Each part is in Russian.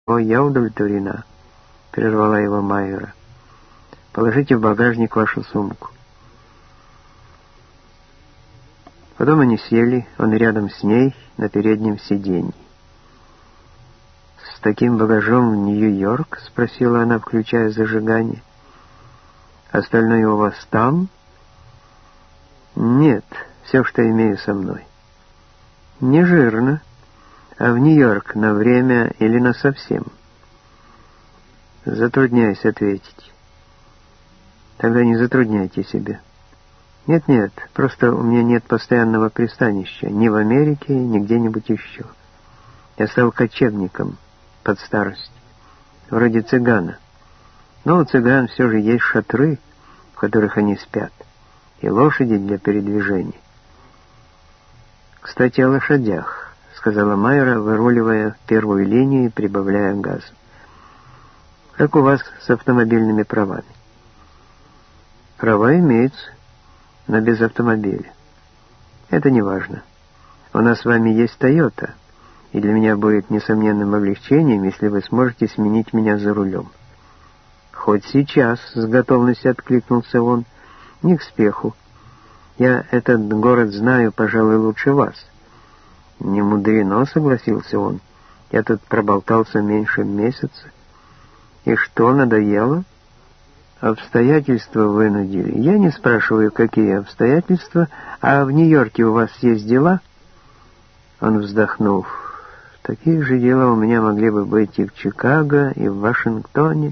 «О, я удовлетворена», — прервала его Майра. «Положите в багажник вашу сумку». Потом они сели, он рядом с ней, на переднем сиденье. «С таким багажом в Нью-Йорк?» — спросила она, включая зажигание. «Остальное у вас там?» «Нет, все, что имею со мной». «Не жирно. А в Нью-Йорк на время или насовсем?» «Затрудняюсь ответить». «Тогда не затрудняйте себя». «Нет, просто у меня нет постоянного пристанища, ни в Америке, ни где-нибудь еще. Я стал кочевником под старость, вроде цыгана. Но у цыган все же есть шатры, в которых они спят, и лошади для передвижения». «Кстати, о лошадях», — сказала Майра, выруливая в первую линию и прибавляя газ. «Как у вас с автомобильными правами?» «Права имеются, но без автомобиля. Это не важно. У нас с вами есть Toyota, и для меня будет несомненным облегчением, если вы сможете сменить меня за рулем». «Хоть сейчас», — с готовностью откликнулся он, — «не к спеху. Я этот город знаю, пожалуй, лучше вас». «Не мудрено», — согласился он. «Я тут проболтался меньше месяца». «И что, надоело?» «Обстоятельства вынудили». «Я не спрашиваю, какие обстоятельства, а в Нью-Йорке у вас есть дела?» Он вздохнул. «Такие же дела у меня могли бы быть и в Чикаго, и в Вашингтоне.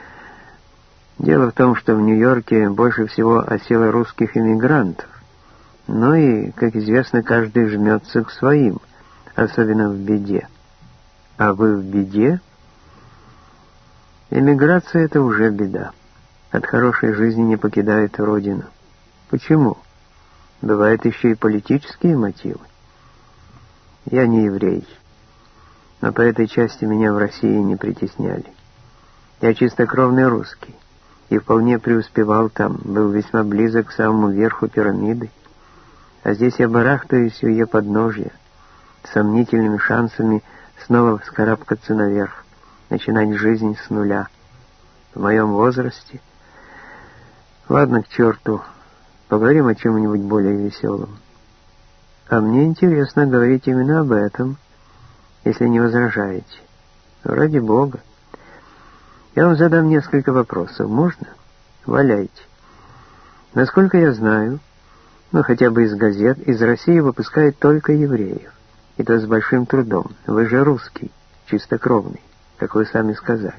Дело в том, что в Нью-Йорке больше всего осело русских эмигрантов. Ну и, как известно, каждый жмется к своим, особенно в беде». «А вы в беде?» «Эмиграция — это уже беда. От хорошей жизни не покидают родину». «Почему? Бывают еще и политические мотивы». «Я не еврей, но по этой части меня в России не притесняли. Я чистокровный русский и вполне преуспевал там, был весьма близок к самому верху пирамиды. А здесь я барахтаюсь у ее подножья, с сомнительными шансами снова вскарабкаться наверх, начинать жизнь с нуля. В моем возрасте... Ладно, к черту, поговорим о чем-нибудь более веселом. А мне интересно говорить именно об этом, если не возражаете. Ради Бога. Я вам задам несколько вопросов. Можно? Валяйте. Насколько я знаю, хотя бы из газет, из России выпускают только евреев. И то с большим трудом. Вы же русский, чистокровный, как вы сами сказали.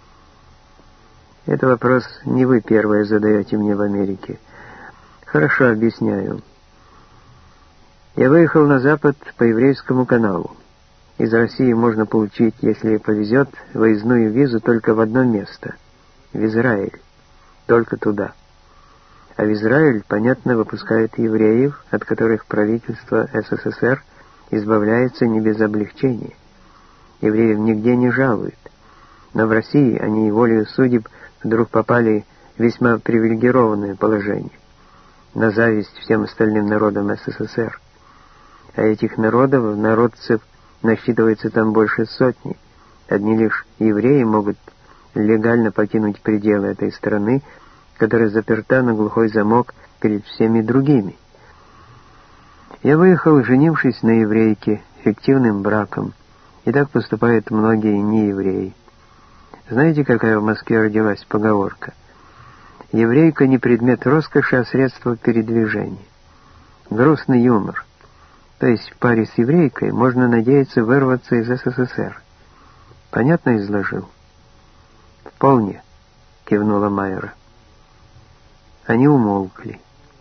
Это вопрос не вы первые задаете мне в Америке. Хорошо, объясняю. Я выехал на запад по еврейскому каналу. Из России можно получить, если повезет, выездную визу только в одно место — в Израиль. Только туда. А в Израиль, понятно, выпускают евреев, от которых правительство СССР избавляется не без облегчения. Евреев нигде не жалуют. Но в России они волею судеб вдруг попали в весьма привилегированное положение, на зависть всем остальным народам СССР. А этих народцев, насчитывается там больше сотни. Одни лишь евреи могут легально покинуть пределы этой страны, которая заперта на глухой замок перед всеми другими. Я выехал, женившись на еврейке, фиктивным браком, и так поступают многие неевреи. Знаете, какая в Москве родилась поговорка? «Еврейка не предмет роскоши, а средство передвижения». Грустный юмор. То есть в паре с еврейкой можно надеяться вырваться из СССР. Понятно изложил? «Вполне», — кивнула Майра. Они умолкли.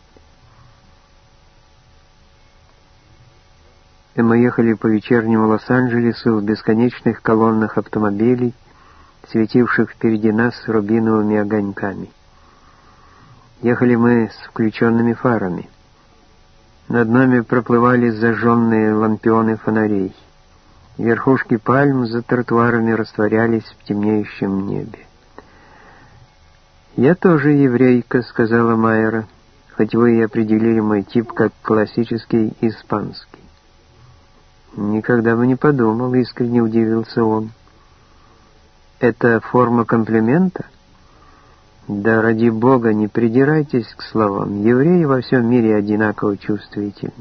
И мы ехали по вечернему Лос-Анджелесу в бесконечных колоннах автомобилей, светивших впереди нас рубиновыми огоньками. Ехали мы с включенными фарами. Над нами проплывали зажженные лампионы фонарей. Верхушки пальм за тротуарами растворялись в темнеющем небе. «Я тоже еврейка», — сказала Майра, «хоть вы и определили мой тип как классический испанский». «Никогда бы не подумал», — искренне удивился он. Это форма комплимента? Да ради Бога, не придирайтесь к словам. Евреи во всем мире одинаково чувствительны.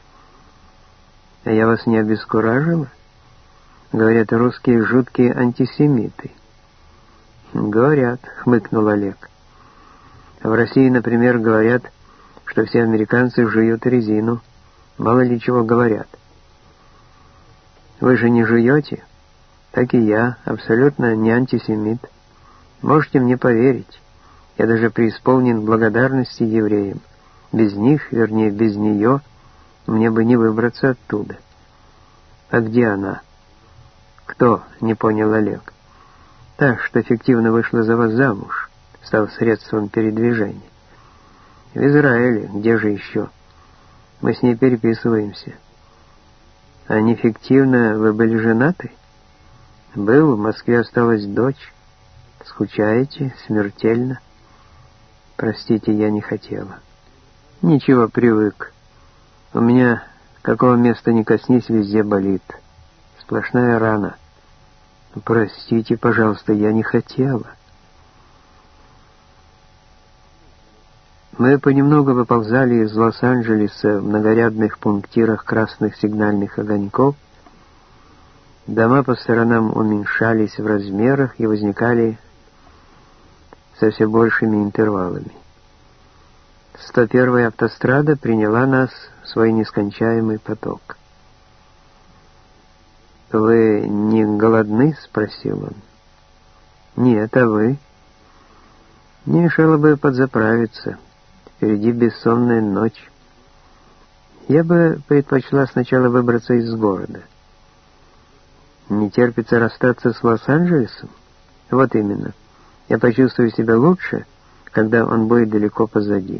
А я вас не обескуражила? Говорят, русские жуткие антисемиты. Говорят, хмыкнул Олег. В России, например, говорят, что все американцы жуют резину. Мало ли чего говорят. Вы же не жуете? Так и я, абсолютно не антисемит. Можете мне поверить. Я даже преисполнен благодарности евреям. Без них, вернее, без нее, мне бы не выбраться оттуда. А где она? Кто? Не понял Олег. Та, что фиктивно вышла за вас замуж, став средством передвижения. В Израиле, где же еще? Мы с ней переписываемся. А нефиктивно вы были женаты? Был, в Москве осталась дочь. Скучаете? Смертельно? Простите, я не хотела. Ничего, привык. У меня, какого места ни коснись, везде болит. Сплошная рана. Простите, пожалуйста, я не хотела. Мы понемногу выползали из Лос-Анджелеса в многорядных пунктирах красных сигнальных огоньков. Дома по сторонам уменьшались в размерах и возникали со все большими интервалами. 101-я автострада приняла нас в свой нескончаемый поток. «Вы не голодны?» — спросил он. «Нет, а вы?» «Не мешало бы подзаправиться. Впереди бессонная ночь. Я бы предпочла сначала выбраться из города». «Не терпится расстаться с Лос-Анджелесом?» «Вот именно. Я почувствую себя лучше, когда он будет далеко позади».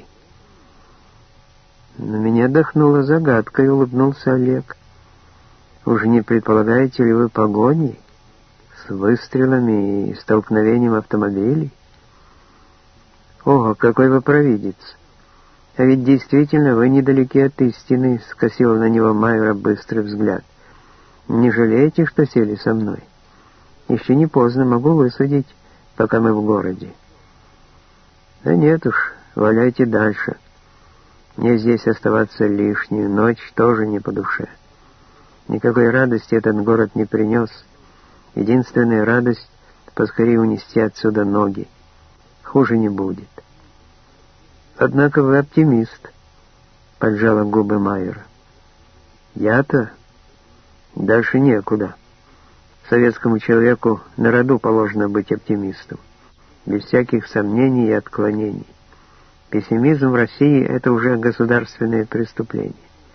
На меня дохнула загадкой, улыбнулся Олег. «Уж не предполагаете ли вы погони с выстрелами и столкновением автомобилей?» «Ого, какой вы провидец! А ведь действительно вы недалеки от истины», — скосила на него Майра быстрый взгляд. «Не жалеете, что сели со мной? Еще не поздно, могу высадить, пока мы в городе». «Да нет уж, валяйте дальше. Мне здесь оставаться лишнюю ночь тоже не по душе. Никакой радости этот город не принес. Единственная радость — поскорее унести отсюда ноги. Хуже не будет». «Однако вы оптимист», — поджала губы Майера. «Я-то? Дальше некуда. Советскому человеку на роду положено быть оптимистом, без всяких сомнений и отклонений. Пессимизм в России — это уже государственное преступление».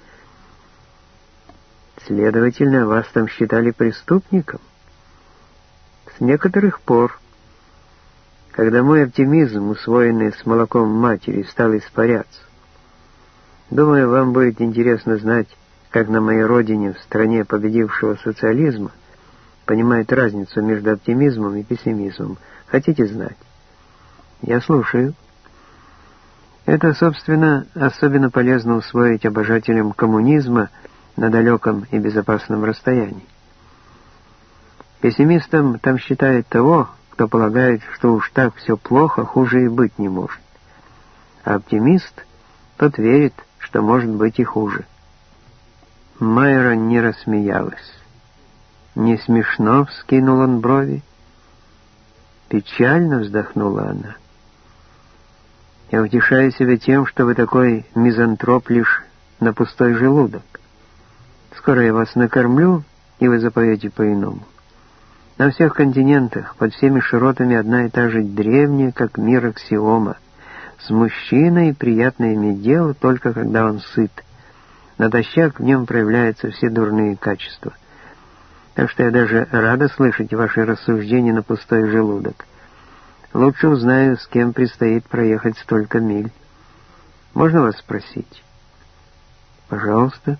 «Следовательно, вас там считали преступником?» «С некоторых пор. Когда мой оптимизм, усвоенный с молоком матери, стал испаряться. Думаю, вам будет интересно знать, как на моей родине, в стране победившего социализма, понимают разницу между оптимизмом и пессимизмом. Хотите знать?» «Я слушаю». Это, собственно, особенно полезно усвоить обожателям коммунизма на далеком и безопасном расстоянии. Пессимистом там считают того, кто полагает, что уж так все плохо, хуже и быть не может. А оптимист, тот верит, что может быть и хуже. Майра не рассмеялась. «Не смешно?» — вскинул он брови. Печально вздохнула она. «Я утешаю себя тем, что вы такой мизантроп лишь на пустой желудок. Скоро я вас накормлю, и вы запоете по-иному. На всех континентах, под всеми широтами одна и та же древняя, как мир аксиома. С мужчиной приятно иметь дело только когда он сыт. Натощак в нем проявляются все дурные качества. Так что я даже рада слышать ваши рассуждения на пустой желудок. Лучше узнаю, с кем предстоит проехать столько миль. Можно вас спросить?» «Пожалуйста».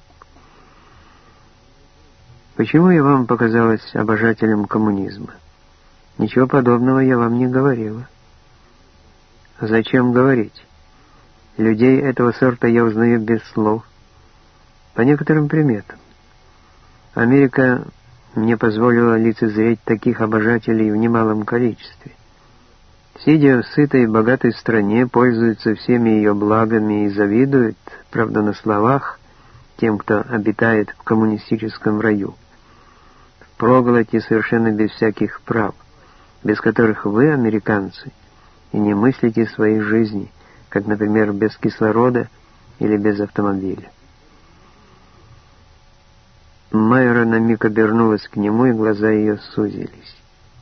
«Почему я вам показалась обожателем коммунизма? Ничего подобного я вам не говорила». «Зачем говорить? Людей этого сорта я узнаю без слов. По некоторым приметам. Америка мне позволило лицезреть таких обожателей в немалом количестве. Сидя в сытой и богатой стране, пользуются всеми ее благами и завидуют, правда на словах, тем, кто обитает в коммунистическом раю. Впроголодь совершенно без всяких прав, без которых вы, американцы, и не мыслите своей жизни, как, например, без кислорода или без автомобиля. Майра на миг обернулась к нему, и глаза ее сузились.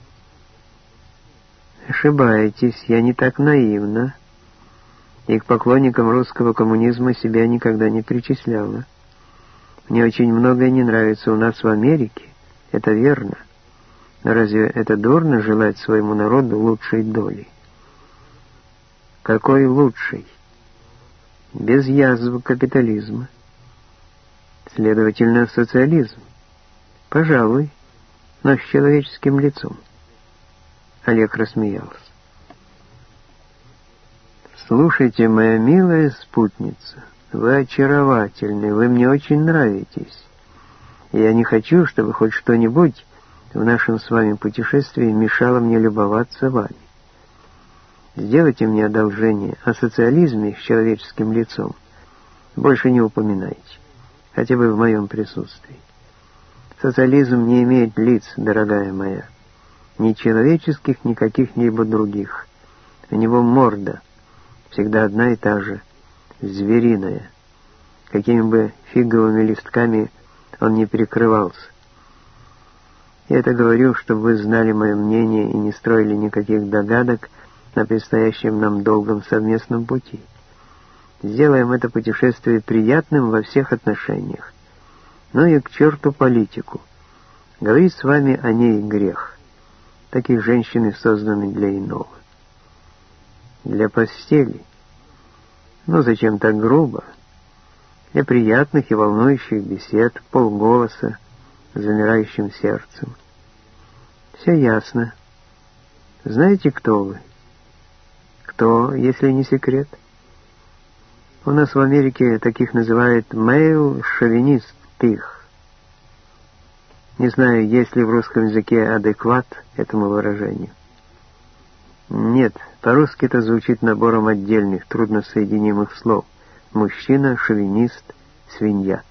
«Ошибаетесь, я не так наивна, и к поклонникам русского коммунизма себя никогда не причисляла. Мне очень многое не нравится у нас в Америке, это верно. Но разве это дурно желать своему народу лучшей доли?» «Какой лучшей? Без язв капитализма. Следовательно, социализм. Пожалуй, но с человеческим лицом». Олег рассмеялся. «Слушайте, моя милая спутница, вы очаровательны, вы мне очень нравитесь. И я не хочу, чтобы хоть что-нибудь в нашем с вами путешествии мешало мне любоваться вами. Сделайте мне одолжение, о социализме с человеческим лицом больше не упоминайте, хотя бы в моем присутствии. Социализм не имеет лиц, дорогая моя, ни человеческих, ни каких-либо других. У него морда, всегда одна и та же, звериная, какими бы фиговыми листками он не перекрывался. Я это говорю, чтобы вы знали мое мнение и не строили никаких догадок на предстоящем нам долгом совместном пути. Сделаем это путешествие приятным во всех отношениях. Ну и к черту политику. Говорить с вами о ней грех. Такие женщины созданы для иного. Для постели. Ну зачем так грубо? Для приятных и волнующих бесед, полголоса, с замирающим сердцем. Все ясно. Знаете, кто вы? Кто, если не секрет? У нас в Америке таких называют «male-шовинист пих». Не знаю, есть ли в русском языке адекват этому выражению. Нет, по-русски это звучит набором отдельных, трудносоединимых слов. Мужчина, шовинист, свинья.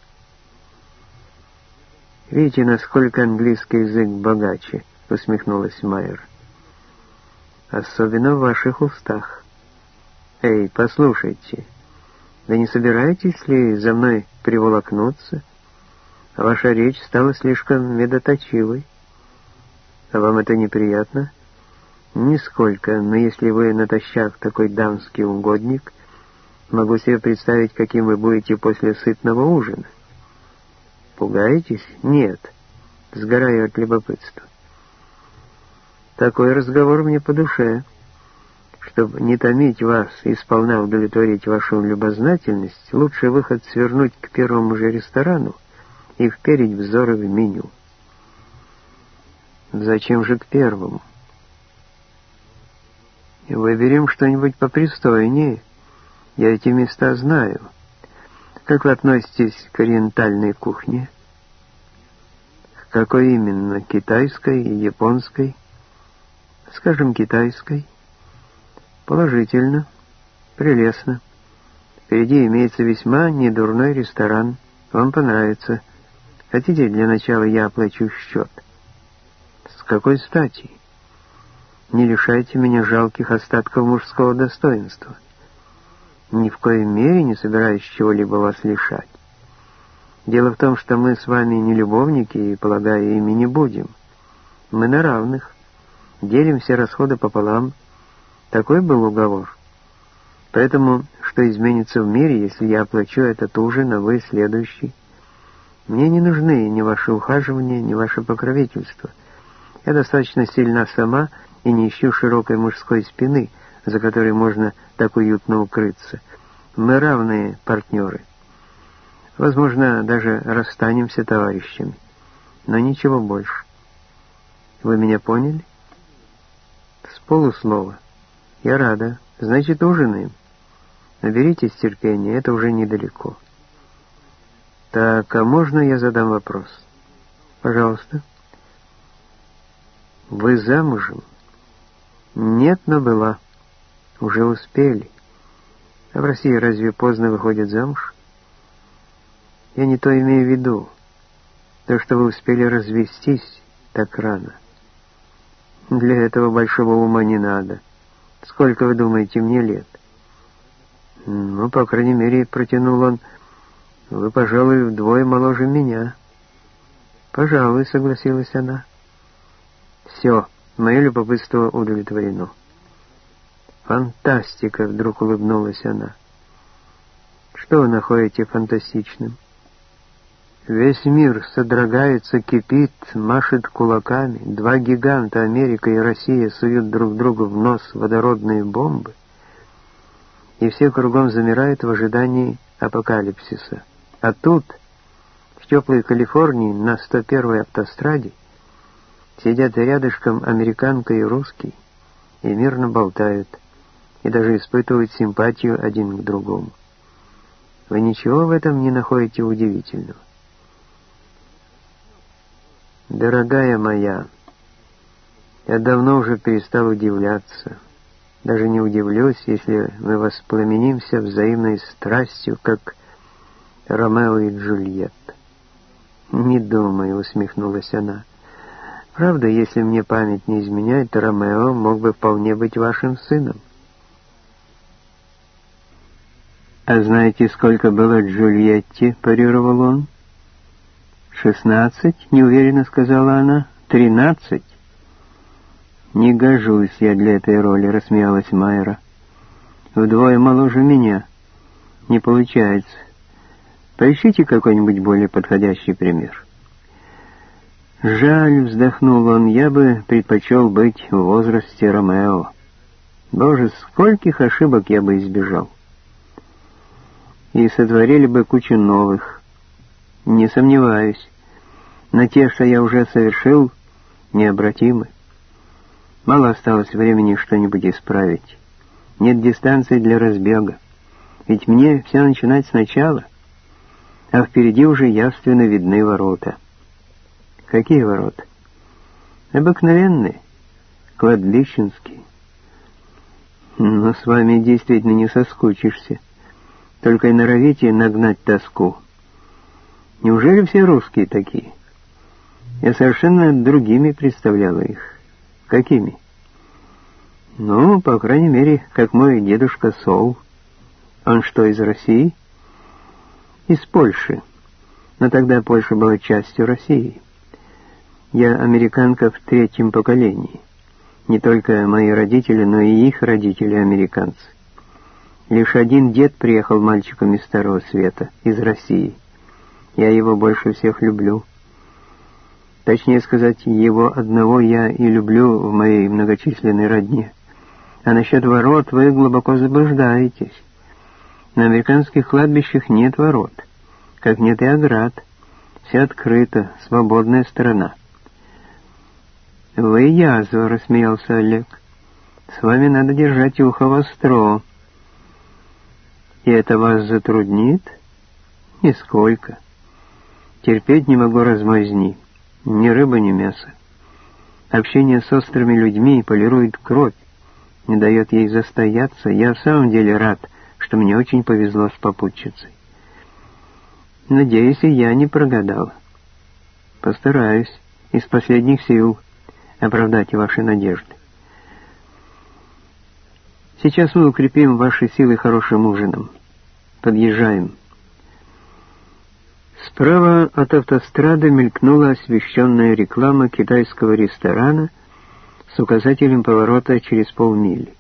«Видите, насколько английский язык богаче», — усмехнулась Майер. «Особенно в ваших устах. Эй, послушайте, вы не собираетесь ли за мной приволокнуться? Ваша речь стала слишком медоточивой. А вам это неприятно?» «Нисколько, но если вы натощак такой дамский угодник, могу себе представить, каким вы будете после сытного ужина». «Пугаетесь?» «Нет, сгораю от любопытства». «Такой разговор мне по душе. Чтобы не томить вас и сполна удовлетворить вашу любознательность, лучший выход — свернуть к первому же ресторану и вперить взоры в меню». «Зачем же к первому?» «Выберем что-нибудь попристойнее. Я эти места знаю. Как вы относитесь к ориентальной кухне?» «К какой именно? Китайской и японской?» «Скажем, китайской». «Положительно. Прелестно. Впереди имеется весьма недурной ресторан. Вам понравится. Хотите, для начала я оплачу счет?» «С какой стати? Не лишайте меня жалких остатков мужского достоинства». «Ни в коей мере не собираюсь чего-либо вас лишать. Дело в том, что мы с вами не любовники, и, полагаю, ими не будем. Мы на равных. Делим все расходы пополам. Такой был уговор. Поэтому, что изменится в мире, если я оплачу этот ужин, а вы следующий? Мне не нужны ни ваши ухаживания, ни ваше покровительство. Я достаточно сильна сама и не ищу широкой мужской спины, за которой можно так уютно укрыться. Мы равные партнеры. Возможно, даже расстанемся товарищами. Но ничего больше. Вы меня поняли?» «С полуслова. Я рада. Значит, ужинаем. Наберитесь терпения, это уже недалеко». «Так, а можно я задам вопрос?» «Пожалуйста». Вы замужем? Нет, но была. Уже успели. А в России разве поздно выходят замуж? Я не то имею в виду. То, что вы успели развестись так рано. Для этого большого ума не надо. Сколько, вы думаете, мне лет? Ну, по крайней мере, протянул он, вы, пожалуй, вдвое моложе меня. Пожалуй, согласилась она. Все, мое любопытство удовлетворено. Фантастика, вдруг улыбнулась она. Что вы находите фантастичным? Весь мир содрогается, кипит, машет кулаками. Два гиганта, Америка и Россия, суют друг другу в нос водородные бомбы. И все кругом замирают в ожидании апокалипсиса. А тут, в теплой Калифорнии, на 101-й автостраде, сидят рядышком американка и русский, и мирно болтают, и даже испытывают симпатию один к другому. Вы ничего в этом не находите удивительного? Дорогая моя, я давно уже перестал удивляться. Даже не удивлюсь, если мы воспламенимся взаимной страстью, как Ромео и Джульетта. Не думаю, усмехнулась она. Правда, если мне память не изменяет, то Ромео мог бы вполне быть вашим сыном. А знаете, сколько было Джульетте, парировал он? 16, неуверенно сказала она. 13. Не гожусь я для этой роли, рассмеялась Майра. Вдвое моложе меня. Не получается. Поищите какой-нибудь более подходящий пример. Жаль, вздохнул он, я бы предпочел быть в возрасте Ромео. Боже, скольких ошибок я бы избежал. И сотворили бы кучу новых. Не сомневаюсь, но те, что я уже совершил, необратимы. Мало осталось времени что-нибудь исправить. Нет дистанции для разбега. Ведь мне все начинать сначала, а впереди уже явственно видны ворота. Какие ворота? Обыкновенные, кладбищенские. Но с вами действительно не соскучишься. Только и норовите нагнать тоску. Неужели все русские такие? Я совершенно другими представляла их. Какими? Ну, по крайней мере, как мой дедушка Сол. Он что, из России? Из Польши. Но тогда Польша была частью России. Я американка в 3-м поколении. Не только мои родители, но и их родители американцы. Лишь один дед приехал мальчиком из Старого Света, из России. Я его больше всех люблю. Точнее сказать, его одного я и люблю в моей многочисленной родне. А насчет ворот вы глубоко заблуждаетесь. На американских кладбищах нет ворот, как нет и оград. Все открыто, свободная страна. «Вы язва», — рассмеялся Олег. «С вами надо держать ухо востро». «И это вас затруднит?» «Нисколько. Терпеть не могу размазни. Ни рыба, ни мясо. Общение с острыми людьми полирует кровь, не дает ей застояться. Я в самом деле рад, что мне очень повезло с попутчицей. Надеюсь, и я не прогадал. Постараюсь из последних сил оправдать ваши надежды. Сейчас мы укрепим ваши силы хорошим ужином. Подъезжаем». Справа от автострады мелькнула освещенная реклама китайского ресторана с указателем поворота через полмили.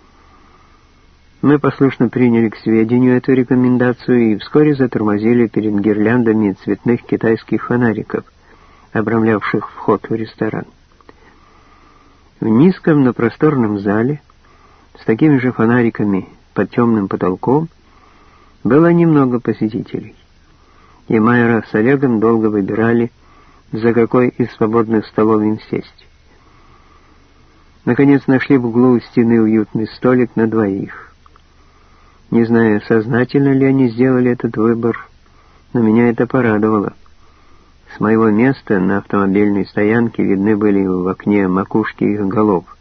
Мы послушно приняли к сведению эту рекомендацию и вскоре затормозили перед гирляндами цветных китайских фонариков, обрамлявших вход в ресторан. В низком, но просторном зале с такими же фонариками под темным потолком было немного посетителей. И Майра с Олегом долго выбирали, за какой из свободных столов им сесть. Наконец нашли в углу стены уютный столик на двоих. Не знаю, сознательно ли они сделали этот выбор, но меня это порадовало. С моего места на автомобильной стоянке видны были в окне макушки их голов.